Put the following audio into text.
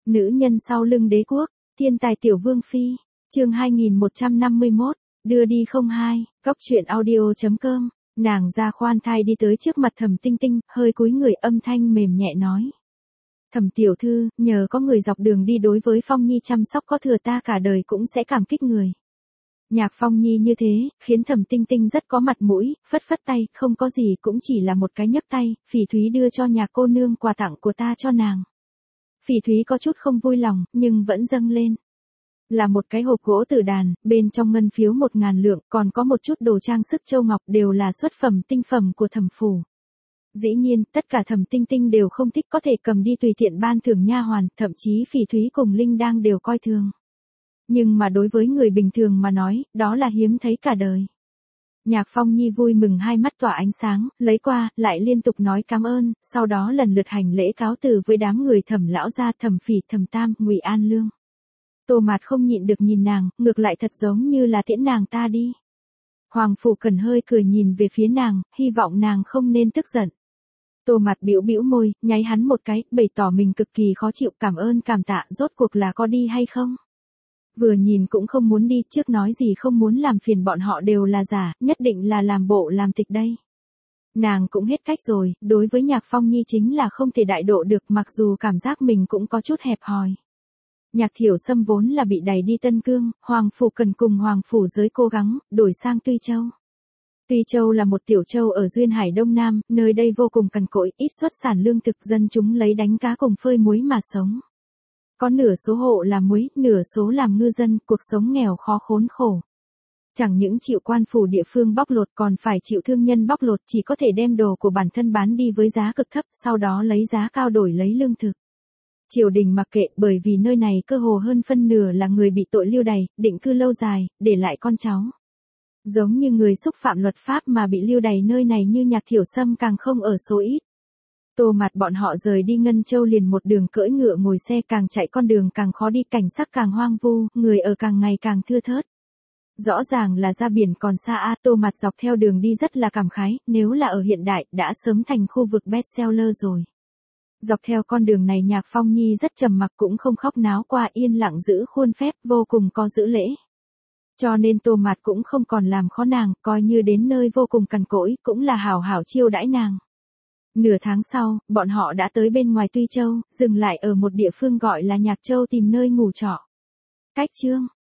Nữ nhân sau lưng đế quốc, thiên tài tiểu vương phi, chương 2151, đưa đi không hai, góc truyện audio.com, nàng ra khoan thai đi tới trước mặt Thẩm Tinh Tinh, hơi cúi người âm thanh mềm nhẹ nói. Thẩm tiểu thư, nhờ có người dọc đường đi đối với Phong Nhi chăm sóc có thừa ta cả đời cũng sẽ cảm kích người. Nhạc Phong Nhi như thế, khiến Thẩm Tinh Tinh rất có mặt mũi, phất phất tay, không có gì cũng chỉ là một cái nhấc tay, Phỉ Thúy đưa cho nhạc cô nương quà tặng của ta cho nàng. Phỉ Thúy có chút không vui lòng, nhưng vẫn dâng lên. Là một cái hộp gỗ tử đàn, bên trong ngân phiếu 1.000 lượng, còn có một chút đồ trang sức châu ngọc đều là xuất phẩm tinh phẩm của Thẩm phủ. Dĩ nhiên, tất cả Thẩm Tinh Tinh đều không thích có thể cầm đi tùy tiện ban thưởng nha hoàn, thậm chí Phỉ Thúy cùng Linh Đang đều coi thường. Nhưng mà đối với người bình thường mà nói, đó là hiếm thấy cả đời. Nhạc Phong Nhi vui mừng hai mắt tỏa ánh sáng, lấy qua, lại liên tục nói cảm ơn, sau đó lần lượt hành lễ cáo từ với đám người Thẩm lão gia, Thẩm Phỉ, Thẩm Tam, Ngụy An Lương. Tô Mạt không nhịn được nhìn nàng, ngược lại thật giống như là tiễn nàng ta đi. Hoàng Phủ Cần hơi cười nhìn về phía nàng, hy vọng nàng không nên tức giận. Tô Mạt bĩu bĩu môi, nháy hắn một cái, bày tỏ mình cực kỳ khó chịu, cảm ơn cảm tạ, rốt cuộc là có đi hay không? Vừa nhìn cũng không muốn đi, trước nói gì không muốn làm phiền bọn họ đều là giả, nhất định là làm bộ làm tịch đây. Nàng cũng hết cách rồi, đối với Nhạc Phong Nhi chính là không thể đại độ được, mặc dù cảm giác mình cũng có chút hẹp hòi. Nhạc Thiểu Sâm vốn là bị đẩy đi Tân Cương, Hoàng Phủ Cần cùng Hoàng Phủ Giới cố gắng, đổi sang Tuy Châu. Tuy Châu là một tiểu châu ở duyên hải Đông Nam, nơi đây vô cùng cằn cỗi, ít xuất sản lương thực, dân chúng lấy đánh cá cùng phơi muối mà sống. Có nửa số hộ làm muối, nửa số làm ngư dân, cuộc sống nghèo khó khốn khổ. Chẳng những chịu quan phủ địa phương bóc lột còn phải chịu thương nhân bóc lột, chỉ có thể đem đồ của bản thân bán đi với giá cực thấp, sau đó lấy giá cao đổi lấy lương thực. Triều đình mặc kệ, bởi vì nơi này cơ hồ hơn phân nửa là người bị tội lưu đày, định cư lâu dài, để lại con cháu. Giống như người xúc phạm luật pháp mà bị lưu đày nơi này như Nhạc Thiểu Sâm càng không ở số ít. Tô Mạt bọn họ rời đi Ngân Châu liền một đường cưỡi ngựa ngồi xe, càng chạy con đường càng khó đi, cảnh sắc càng hoang vu, người ở càng ngày càng thưa thớt. Rõ ràng là ra biển còn xa a. Tô Mạt dọc theo đường đi rất là cảm khái, nếu là ở hiện đại đã sớm thành khu vực bestseller rồi. Dọc theo con đường này Nhạc Phong Nhi rất trầm mặc, cũng không khóc náo, qua yên lặng giữ khuôn phép, vô cùng có giữ lễ. Cho nên Tô Mạt cũng không còn làm khó nàng, coi như đến nơi vô cùng cằn cỗi, cũng là hảo hảo chiêu đãi nàng. Nửa tháng sau, bọn họ đã tới bên ngoài Tuy Châu, dừng lại ở một địa phương gọi là Nhạc Châu tìm nơi ngủ trọ. Cách chương